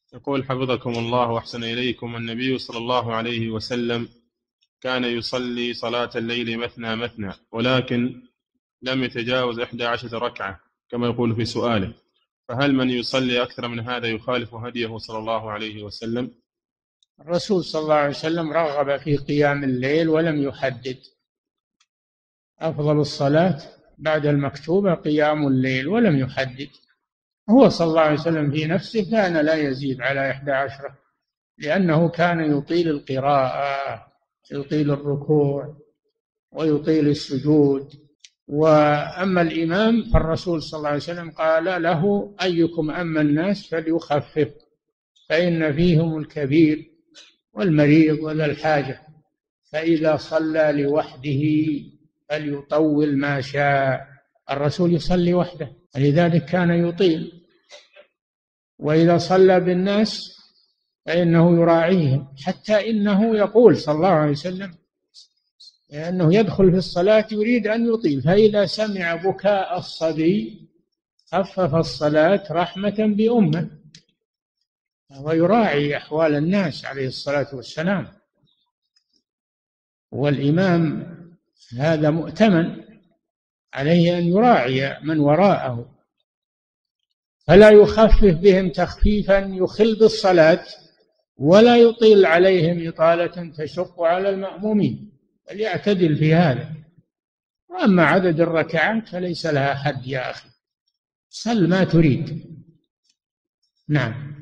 يقول حفظكم الله وأحسن إليكم: النبي صلى الله عليه وسلم كان يصلي صلاة الليل مثنى مثنى، ولكن لم يتجاوز 11 ركعة كما يقول في سؤاله، فهل من يصلي أكثر من هذا يخالف هديه صلى الله عليه وسلم؟ الرسول صلى الله عليه وسلم رغب في قيام الليل ولم يحدد. أفضل الصلاة بعد المكتوبة قيام الليل ولم يحدد. هو صلى الله عليه وسلم في نفسه كان لا يزيد على 11، لأنه كان يطيل القراءة، يطيل الركوع ويطيل السجود. وأما الإمام فالرسول صلى الله عليه وسلم قال له: أيكم أما الناس فليخفف، فإن فيهم الكبير والمريض وذا الحاجة، فإذا صلى لوحده فليطول ما شاء. الرسول يصلي وحده لذلك كان يطيل، وإذا صلى بالناس فإنه يراعيهم، حتى إنه يقول صلى الله عليه وسلم أنه يدخل في الصلاة يريد أن يطيل، فإذا سمع بكاء الصبي خفف الصلاة رحمة بأمه، ويراعي أحوال الناس عليه الصلاة والسلام. والإمام هذا مؤتمن عليه أن يراعي من وراءه، فلا يخفف بهم تخفيفا يخل بالصلاة، ولا يطيل عليهم إطالة تشق على المأمومين، بل يعتدل في هذا. وأما عدد الركعات فليس لها حد يا أخي، صل ما تريد. نعم.